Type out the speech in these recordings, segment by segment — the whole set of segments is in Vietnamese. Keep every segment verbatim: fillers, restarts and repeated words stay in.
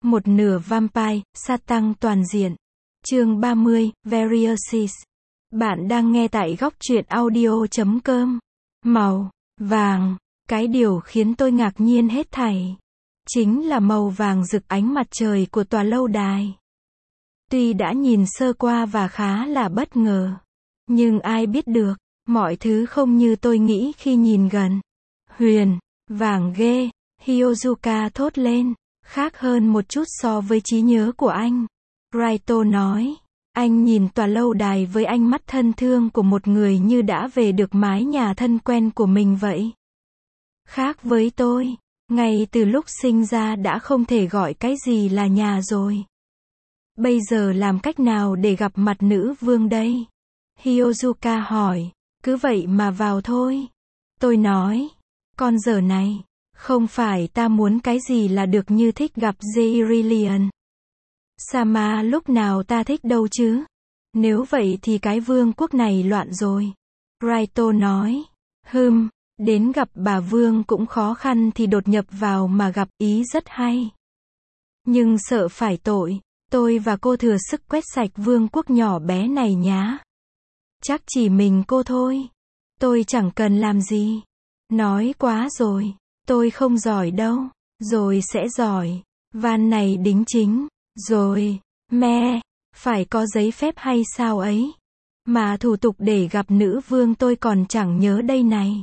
Một nửa vampire, sát tăng toàn diện. Chương ba mươi, Various. Bạn đang nghe tại góc truyện audio chấm com. Màu vàng, cái điều khiến tôi ngạc nhiên hết thảy chính là màu vàng rực ánh mặt trời của tòa lâu đài. Tuy đã nhìn sơ qua và khá là bất ngờ, nhưng ai biết được, mọi thứ không như tôi nghĩ khi nhìn gần. Huyền, vàng ghê, Hyozuka thốt lên, khác hơn một chút so với trí nhớ của anh. Raito nói, anh nhìn tòa lâu đài với ánh mắt thân thương của một người như đã về được mái nhà thân quen của mình vậy. Khác với tôi, ngay từ lúc sinh ra đã không thể gọi cái gì là nhà rồi. Bây giờ làm cách nào để gặp mặt nữ vương đây? Hyozuka hỏi, cứ vậy mà vào thôi. Tôi nói, con dở này, không phải ta muốn cái gì là được như thích gặp Zirillion Sama lúc nào ta thích đâu chứ. Nếu vậy thì cái vương quốc này loạn rồi. Raito nói, hừm, đến gặp bà vương cũng khó khăn thì đột nhập vào mà gặp, ý rất hay. Nhưng sợ phải tội, tôi và cô thừa sức quét sạch vương quốc nhỏ bé này nhá. Chắc chỉ mình cô thôi. Tôi chẳng cần làm gì. Nói quá rồi, tôi không giỏi đâu. Rồi sẽ giỏi. Van này đính chính. Rồi, me, phải có giấy phép hay sao ấy? Mà thủ tục để gặp nữ vương tôi còn chẳng nhớ đây này.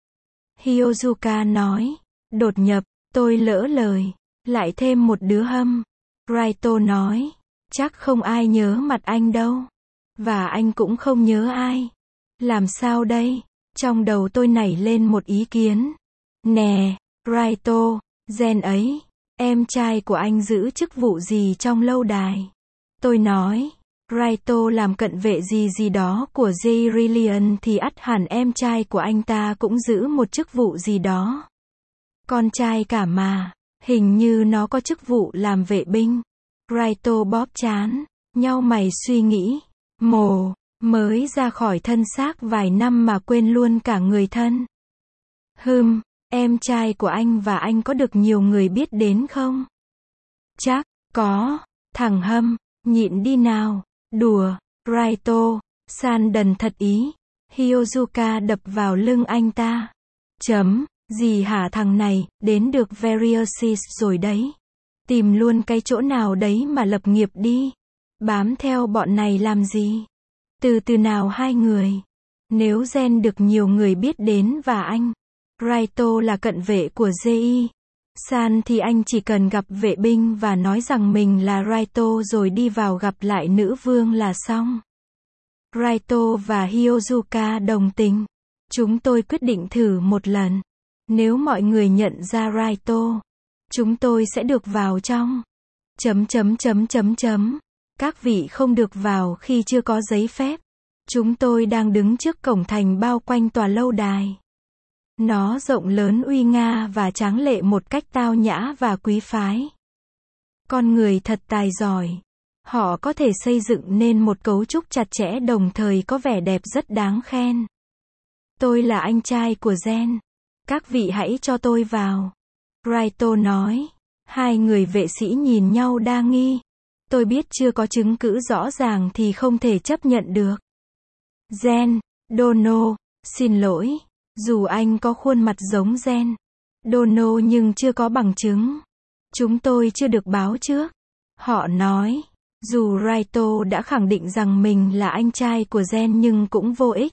Hyozuka nói, đột nhập, tôi lỡ lời, lại thêm một đứa hâm. Raito nói, chắc không ai nhớ mặt anh đâu. Và anh cũng không nhớ ai. Làm sao đây? Trong đầu tôi nảy lên một ý kiến. Nè, Raito, Gen ấy, em trai của anh giữ chức vụ gì trong lâu đài? Tôi nói, Raito làm cận vệ gì gì đó của Zirillion thì ắt hẳn em trai của anh ta cũng giữ một chức vụ gì đó. Con trai cả mà, hình như nó có chức vụ làm vệ binh. Raito bóp trán, nhau mày suy nghĩ, mồ, mới ra khỏi thân xác vài năm mà quên luôn cả người thân. Hừm, em trai của anh và anh có được nhiều người biết đến không? Chắc, có, thằng hâm, nhịn đi nào, đùa, Raito, san đần thật ý. Hyozuka đập vào lưng anh ta. Chấm, gì hả thằng này, đến được Various rồi đấy. Tìm luôn cái chỗ nào đấy mà lập nghiệp đi. Bám theo bọn này làm gì? Từ từ nào hai người. Nếu Gen được nhiều người biết đến và anh, Raito là cận vệ của Ji San thì anh chỉ cần gặp vệ binh và nói rằng mình là Raito rồi đi vào gặp lại nữ vương là xong. Raito và Hyozuka đồng tình. Chúng tôi quyết định thử một lần. Nếu mọi người nhận ra Raito, chúng tôi sẽ được vào trong. Chấm chấm chấm chấm chấm. Các vị không được vào khi chưa có giấy phép. Chúng tôi đang đứng trước cổng thành bao quanh tòa lâu đài. Nó rộng lớn uy nga và tráng lệ một cách tao nhã và quý phái. Con người thật tài giỏi. Họ có thể xây dựng nên một cấu trúc chặt chẽ đồng thời có vẻ đẹp rất đáng khen. Tôi là anh trai của Gen. Các vị hãy cho tôi vào. Raito nói. Hai người vệ sĩ nhìn nhau đa nghi. Tôi biết chưa có chứng cứ rõ ràng thì không thể chấp nhận được. Gen, Dono, xin lỗi. Dù anh có khuôn mặt giống Gen, Dono nhưng chưa có bằng chứng. Chúng tôi chưa được báo trước. Họ nói, dù Raito đã khẳng định rằng mình là anh trai của Gen nhưng cũng vô ích.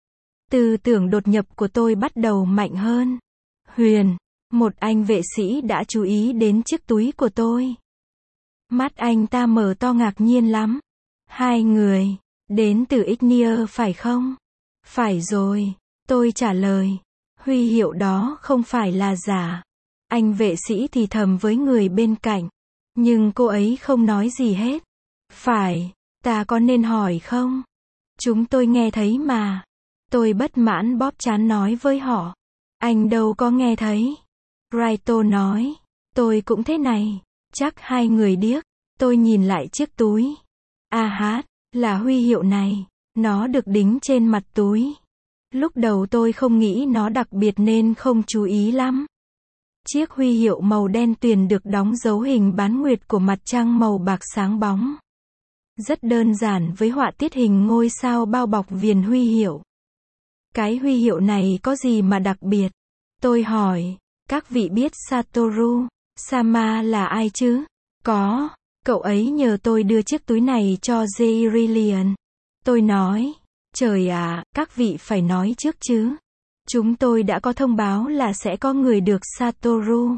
Tư tưởng đột nhập của tôi bắt đầu mạnh hơn. Huyền, một anh vệ sĩ đã chú ý đến chiếc túi của tôi. Mắt anh ta mở to ngạc nhiên lắm. Hai người, đến từ Ignia phải không? Phải rồi. Tôi trả lời, huy hiệu đó không phải là giả. Anh vệ sĩ thì thầm với người bên cạnh. Nhưng cô ấy không nói gì hết. Phải, ta có nên hỏi không? Chúng tôi nghe thấy mà. Tôi bất mãn bóp trán nói với họ. Anh đâu có nghe thấy. Raito nói, tôi cũng thế này. Chắc hai người điếc. Tôi nhìn lại chiếc túi. À hát, là huy hiệu này. Nó được đính trên mặt túi. Lúc đầu tôi không nghĩ nó đặc biệt nên không chú ý lắm. Chiếc huy hiệu màu đen tuyền được đóng dấu hình bán nguyệt của mặt trăng màu bạc sáng bóng. Rất đơn giản với họa tiết hình ngôi sao bao bọc viền huy hiệu. Cái huy hiệu này có gì mà đặc biệt? Tôi hỏi. Các vị biết Satoru Sama là ai chứ? Có. Cậu ấy nhờ tôi đưa chiếc túi này cho Zerillion. Tôi nói. Trời ạ, các vị phải nói trước chứ. Chúng tôi đã có thông báo là sẽ có người được Satoru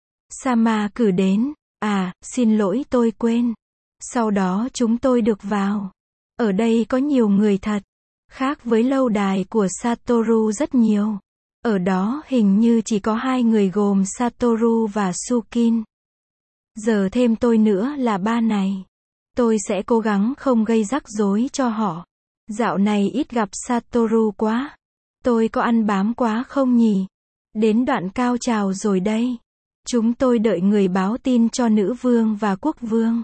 Sama cử đến. À, xin lỗi tôi quên. Sau đó chúng tôi được vào. Ở đây có nhiều người thật. Khác với lâu đài của Satoru rất nhiều. Ở đó hình như chỉ có hai người gồm Satoru và Sukin. Giờ thêm tôi nữa là ba này. Tôi sẽ cố gắng không gây rắc rối cho họ. Dạo này ít gặp Satoru quá. Tôi có ăn bám quá không nhỉ? Đến đoạn cao trào rồi đây. Chúng tôi đợi người báo tin cho nữ vương và quốc vương.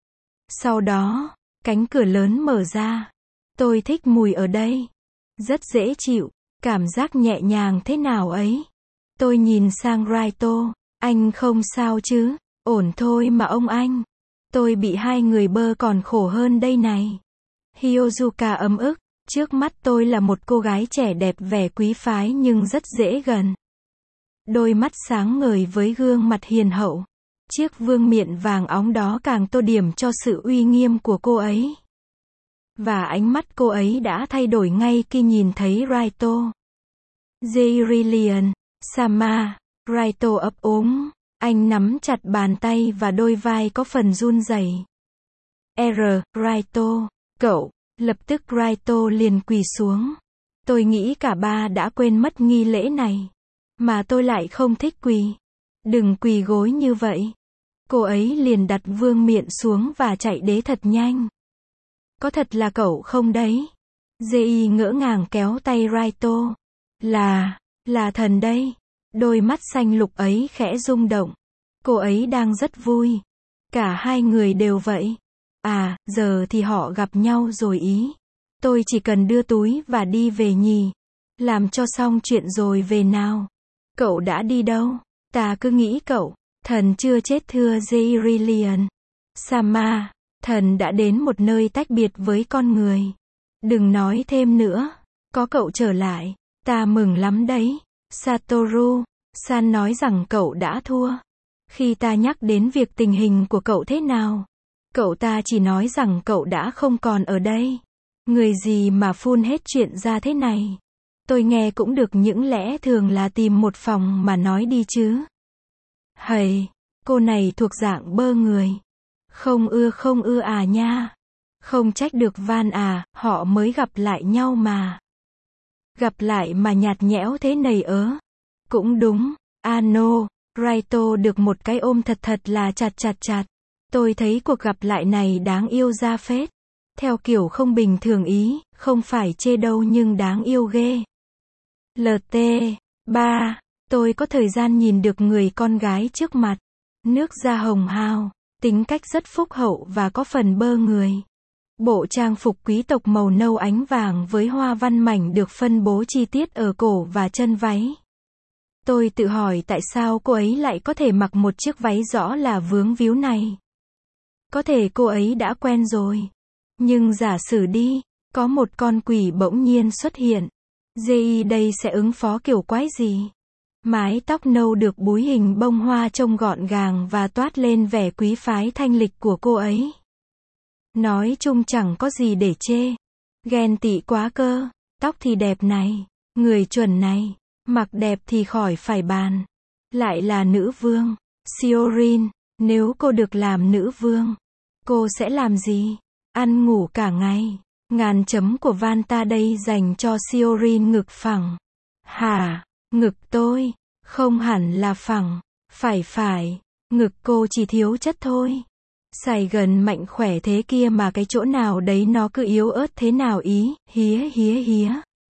Sau đó, cánh cửa lớn mở ra. Tôi thích mùi ở đây. Rất dễ chịu. Cảm giác nhẹ nhàng thế nào ấy. Tôi nhìn sang Raito. Anh không sao chứ? Ổn thôi mà ông anh. Tôi bị hai người bơ còn khổ hơn đây này. Hyozuka ấm ức. Trước mắt tôi là một cô gái trẻ đẹp vẻ quý phái nhưng rất dễ gần. Đôi mắt sáng ngời với gương mặt hiền hậu. Chiếc vương miện vàng óng đó càng tô điểm cho sự uy nghiêm của cô ấy. Và ánh mắt cô ấy đã thay đổi ngay khi nhìn thấy Raito. Zerillion Sama. Raito ấp úng. Anh nắm chặt bàn tay và đôi vai có phần run rẩy. R. Raito. Cậu. Lập tức Raito liền quỳ xuống. Tôi nghĩ cả ba đã quên mất nghi lễ này. Mà tôi lại không thích quỳ. Đừng quỳ gối như vậy. Cô ấy liền đặt vương miện xuống và chạy đế thật nhanh. Có thật là cậu không đấy? Jei ngỡ ngàng kéo tay Raito. Là, là thần đây. Đôi mắt xanh lục ấy khẽ rung động. Cô ấy đang rất vui. Cả hai người đều vậy. À, giờ thì họ gặp nhau rồi ý. Tôi chỉ cần đưa túi và đi về nhỉ. Làm cho xong chuyện rồi về nào. Cậu đã đi đâu? Ta cứ nghĩ cậu. Thần chưa chết thưa Zerillion Sama. Thần đã đến một nơi tách biệt với con người. Đừng nói thêm nữa. Có cậu trở lại. Ta mừng lắm đấy. Satoru San nói rằng cậu đã thua. Khi ta nhắc đến việc tình hình của cậu thế nào, cậu ta chỉ nói rằng cậu đã không còn ở đây. Người gì mà phun hết chuyện ra thế này. Tôi nghe cũng được những lẽ thường là tìm một phòng mà nói đi chứ. Hầy, cô này thuộc dạng bơ người. Không ưa không ưa à nha. Không trách được Van à, họ mới gặp lại nhau mà. Gặp lại mà nhạt nhẽo thế này ớ. Cũng đúng, Ano, Raito được một cái ôm thật thật là chặt chặt chặt. Tôi thấy cuộc gặp lại này đáng yêu ra phết. Theo kiểu không bình thường ý, không phải chê đâu nhưng đáng yêu ghê. lờ tê ba. Tôi có thời gian nhìn được người con gái trước mặt. Nước da hồng hao, tính cách rất phúc hậu và có phần bơ người. Bộ trang phục quý tộc màu nâu ánh vàng với hoa văn mảnh được phân bố chi tiết ở cổ và chân váy. Tôi tự hỏi tại sao cô ấy lại có thể mặc một chiếc váy rõ là vướng víu này. Có thể cô ấy đã quen rồi. Nhưng giả sử đi, có một con quỷ bỗng nhiên xuất hiện. Jei đây sẽ ứng phó kiểu quái gì? Mái tóc nâu được búi hình bông hoa trông gọn gàng và toát lên vẻ quý phái thanh lịch của cô ấy. Nói chung chẳng có gì để chê. Ghen tị quá cơ. Tóc thì đẹp này. Người chuẩn này. Mặc đẹp thì khỏi phải bàn. Lại là nữ vương. Siorin, nếu cô được làm nữ vương, cô sẽ làm gì? Ăn ngủ cả ngày. Ngàn chấm của Vanta đây dành cho Siorin ngực phẳng. Hả? Ngực tôi? Không hẳn là phẳng. Phải phải. Ngực cô chỉ thiếu chất thôi. Xài gần mạnh khỏe thế kia mà cái chỗ nào đấy nó cứ yếu ớt thế nào ý, hía hía hía.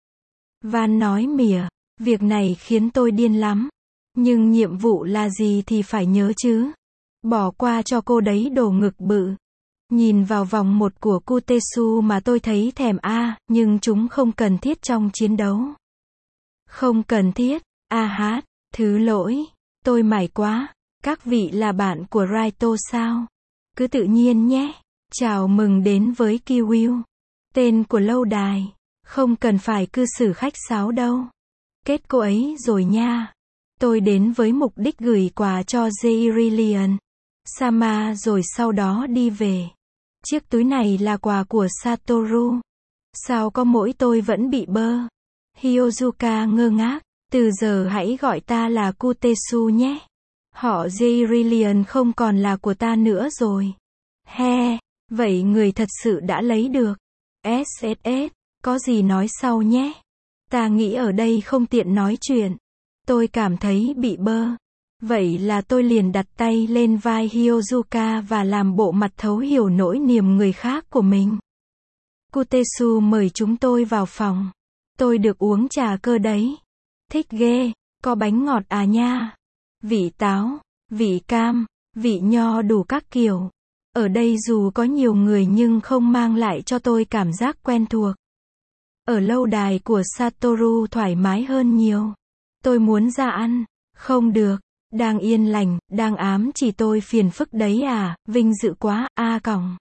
Van nói mỉa, việc này khiến tôi điên lắm. Nhưng nhiệm vụ là gì thì phải nhớ chứ. Bỏ qua cho cô đấy đồ ngực bự. Nhìn vào vòng một của Kutesu mà tôi thấy thèm a, nhưng chúng không cần thiết trong chiến đấu. Không cần thiết, a hát, thứ lỗi. tôi mải quá. Các vị là bạn của Raito sao? Cứ tự nhiên nhé. Chào mừng đến với Kiwiu. Tên của lâu đài. Không cần phải cư xử khách sáo đâu. Kết cô ấy rồi nha. Tôi đến với mục đích gửi quà cho Zeirilian Sama rồi sau đó đi về. Chiếc túi này là quà của Satoru. Sao có mỗi tôi vẫn bị bơ? Hyozuka ngơ ngác. Từ giờ hãy gọi ta là Kutesu nhé. Họ Zeirilian không còn là của ta nữa rồi. He, vậy người thật sự đã lấy được. ét ét ét, có gì nói sau nhé. Ta nghĩ ở đây không tiện nói chuyện. Tôi cảm thấy bị bơ. Vậy là tôi liền đặt tay lên vai Hyozuka và làm bộ mặt thấu hiểu nỗi niềm người khác của mình. Kutesu mời chúng tôi vào phòng. Tôi được uống trà cơ đấy. Thích ghê, có bánh ngọt à nha. Vị táo, vị cam, vị nho đủ các kiểu. Ở đây dù có nhiều người nhưng không mang lại cho tôi cảm giác quen thuộc. Ở lâu đài của Satoru thoải mái hơn nhiều. Tôi muốn ra ăn. Không được. Đang yên lành, đang ám chỉ tôi phiền phức đấy à, vinh dự quá, A còng.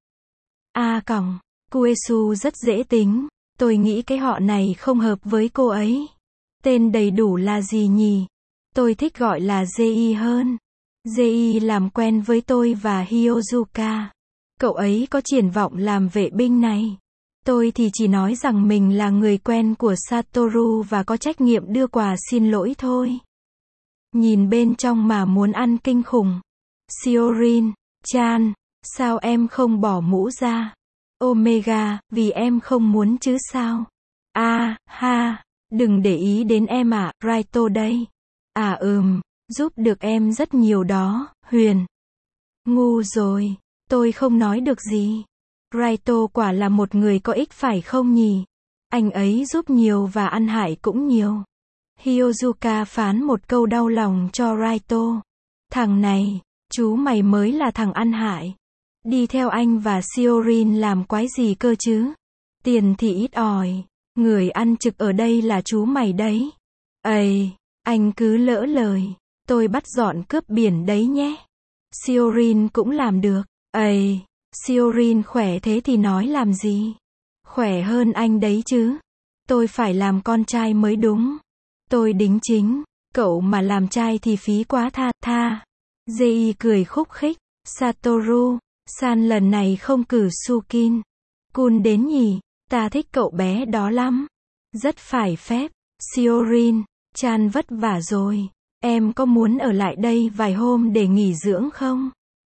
A còng. Kuesu rất dễ tính. Tôi nghĩ cái họ này không hợp với cô ấy. Tên đầy đủ là gì nhỉ? Tôi thích gọi là Ji hơn. Ji làm quen với tôi và Hyozuka. Cậu ấy có triển vọng làm vệ binh này. Tôi thì chỉ nói rằng mình là người quen của Satoru và có trách nhiệm đưa quà xin lỗi thôi. Nhìn bên trong mà muốn ăn kinh khủng. Shiorin, Chan, sao em không bỏ mũ ra? Omega, vì em không muốn chứ sao? À, ha, đừng để ý đến em ạ, à, Raito đây. À ừm, giúp được em rất nhiều đó, Huyền. Ngu rồi, tôi không nói được gì. Raito quả là một người có ích phải không nhỉ? Anh ấy giúp nhiều và ăn hại cũng nhiều. Hyozuka phán một câu đau lòng cho Raito. Thằng này, chú mày mới là thằng ăn hại. Đi theo anh và Shiorin làm quái gì cơ chứ? Tiền thì ít ỏi. Người ăn trực ở đây là chú mày đấy. Ây, anh cứ lỡ lời. Tôi bắt dọn cướp biển đấy nhé. Shiorin cũng làm được. Ây, Shiorin khỏe thế thì nói làm gì? Khỏe hơn anh đấy chứ. Tôi phải làm con trai mới đúng. Tôi đính chính. Cậu mà làm trai thì phí quá tha, tha. Ji cười khúc khích. Satoru, San lần này không cử Sukin Kun đến nhỉ? Ta thích cậu bé đó lắm. Rất phải phép. Shiorin, Chan vất vả rồi. Em có muốn ở lại đây vài hôm để nghỉ dưỡng không?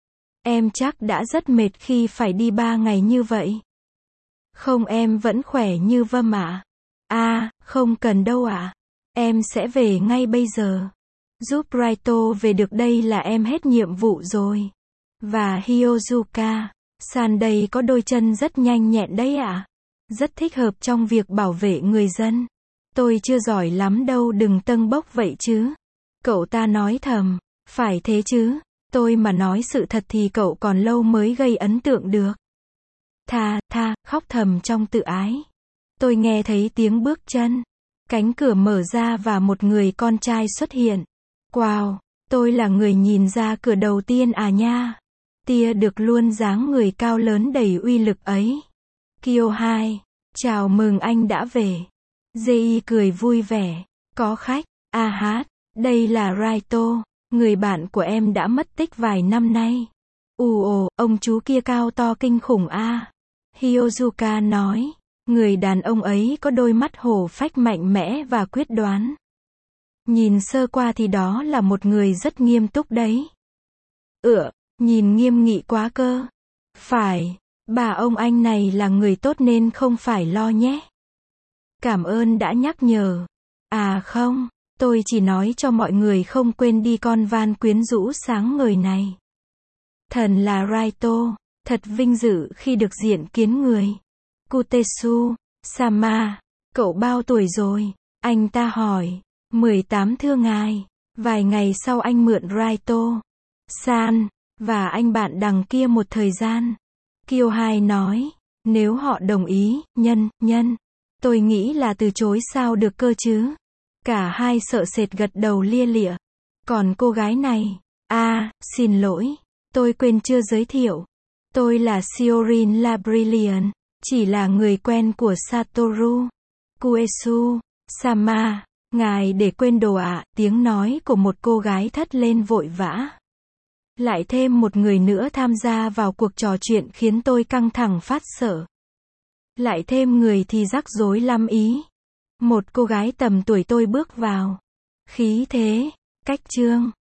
Em chắc đã rất mệt khi phải đi ba ngày như vậy. Không, em vẫn khỏe như vâm ạ. À. À, không cần đâu ạ. À. Em sẽ về ngay bây giờ. Giúp Raito về được đây là em hết nhiệm vụ rồi. Và Hyozuka, San đây có đôi chân rất nhanh nhẹn đấy ạ. À. Rất thích hợp trong việc bảo vệ người dân. Tôi chưa giỏi lắm đâu, đừng tâng bốc vậy chứ. Cậu ta nói thầm. Phải thế chứ. Tôi mà nói sự thật thì cậu còn lâu mới gây ấn tượng được. Tha, tha, khóc thầm trong tự ái. Tôi nghe thấy tiếng bước chân. Cánh cửa mở ra và một người con trai xuất hiện. Wow, tôi là người nhìn ra cửa đầu tiên à nha. Tia được luôn dáng người cao lớn đầy uy lực ấy. Kyohai, chào mừng anh đã về. Ji cười vui vẻ. Có khách. À hát, đây là Raito, người bạn của em đã mất tích vài năm nay. Ù ồ, ông chú kia cao to kinh khủng a. À. Hyozuka nói. Người đàn ông ấy có đôi mắt hổ phách mạnh mẽ và quyết đoán. Nhìn sơ qua thì đó là một người rất nghiêm túc đấy. Ựa, nhìn nghiêm nghị quá cơ. Phải, bà ông anh này là người tốt nên không phải lo nhé. Cảm ơn đã nhắc nhở. À không, tôi chỉ nói cho mọi người không quên đi con van quyến rũ sáng ngời này. Thần là Raito, thật vinh dự khi được diện kiến người. Kutesu, Sama, cậu bao tuổi rồi? Anh ta hỏi. mười tám thưa ngài. Vài ngày sau anh mượn Raito San và anh bạn đằng kia một thời gian. Kyohai nói. Nếu họ đồng ý, nhân, nhân. Tôi nghĩ là từ chối sao được cơ chứ. Cả hai sợ sệt gật đầu lia lịa. Còn cô gái này, à, xin lỗi, tôi quên chưa giới thiệu. Tôi là Siorin La Brilliant, chỉ là người quen của Satoru Kuesu Sama. Ngài để quên đồ ạ, tiếng nói của một cô gái thất lên vội vã. Lại thêm một người nữa tham gia vào cuộc trò chuyện khiến tôi căng thẳng phát sợ. Lại thêm người thì rắc rối lắm ý. Một cô gái tầm tuổi tôi bước vào. Khí thế, cách chương,